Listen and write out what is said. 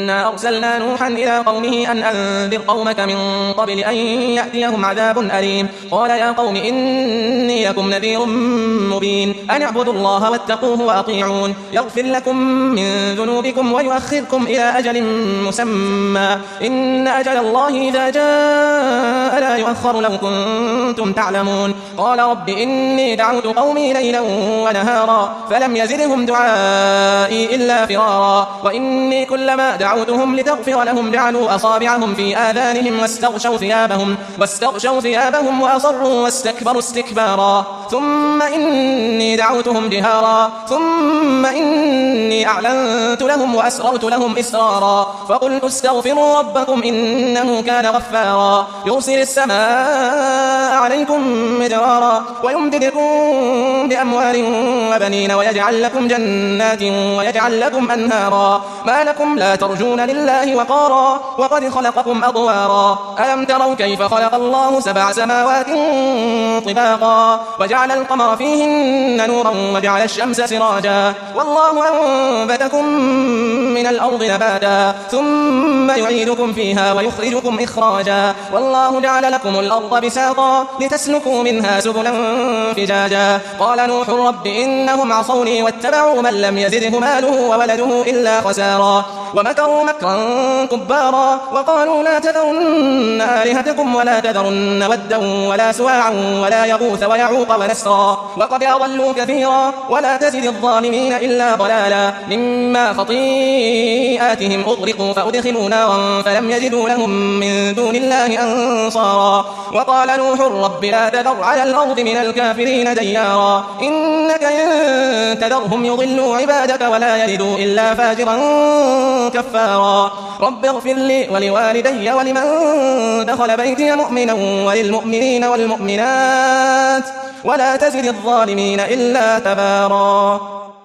إنا أرسلنا نوحا إلى قومه أن أنذر قومك من قبل أن يأتيهم عذاب أليم قال يا قوم إني لكم نذير مبين أن اعبدوا الله واتقوه وأطيعون يغفر لكم من ذنوبكم ويؤخركم إلى أجل مسمى إن أجل الله إذا جاء لا يؤخر لو كنتم تعلمون قال رب إني دعوت قومي ليلا ونهارا فلم يزدهم دعائي إلا فرارا وإني كلما دعوتهم لتغفر لهم جعلوا أصابعهم في آذانهم واستغشوا ثيابهم وأصروا واستكبروا استكبارا ثم إني دعوتهم جهارا ثم إني أعلنت لهم وأسررت لهم إسرارا فقلت استغفروا ربكم إنه كان غفارا يرسل السماء عليكم مدرارا ويمددكم بأموال وبنين ويجعل لكم جنات ويجعل لكم أنهارا ما لكم لا ترجون لله وقارا وقد خلقكم أطوارا ألم تروا كيف خلق الله 7 سماوات طباقا وجعل القمر فيهن نورا وجعل الشمس سراجا والله أنبتكم من الأرض نباتا ثم يعيدكم فيها ويخرجكم إخراجا والله جعل لكم الأرض بساطا لتسلكوا منها سبلا فجاجا قال نوح رب إنهم عصوني واتبعوا من لم يزده ماله وولده إلا خسارا ومكروا مكرا كبارا وقالوا لا تذرن آلهتكم ولا تذرن ودا ولا سواعا ولا يغوث ويعوق ونسرا وقد أضلوا كثيرا ولا تزد الظالمين إلا ضلالا مما خطيئاتهم أغرقوا فأدخلوا نارا فلم يجدوا لهم من دون الله أنصارا وقال نوح رب لا تذر على الأرض من الكافرين ديارا إنك إن تذرهم يضلوا عبادك ولا يلدوا إلا فاجرا كفارا رب اغفر لي ولوالدي ولمن دخل بيتي مؤمنا وللمؤمنين والمؤمنات ولا تزد الظالمين إلا تبارا.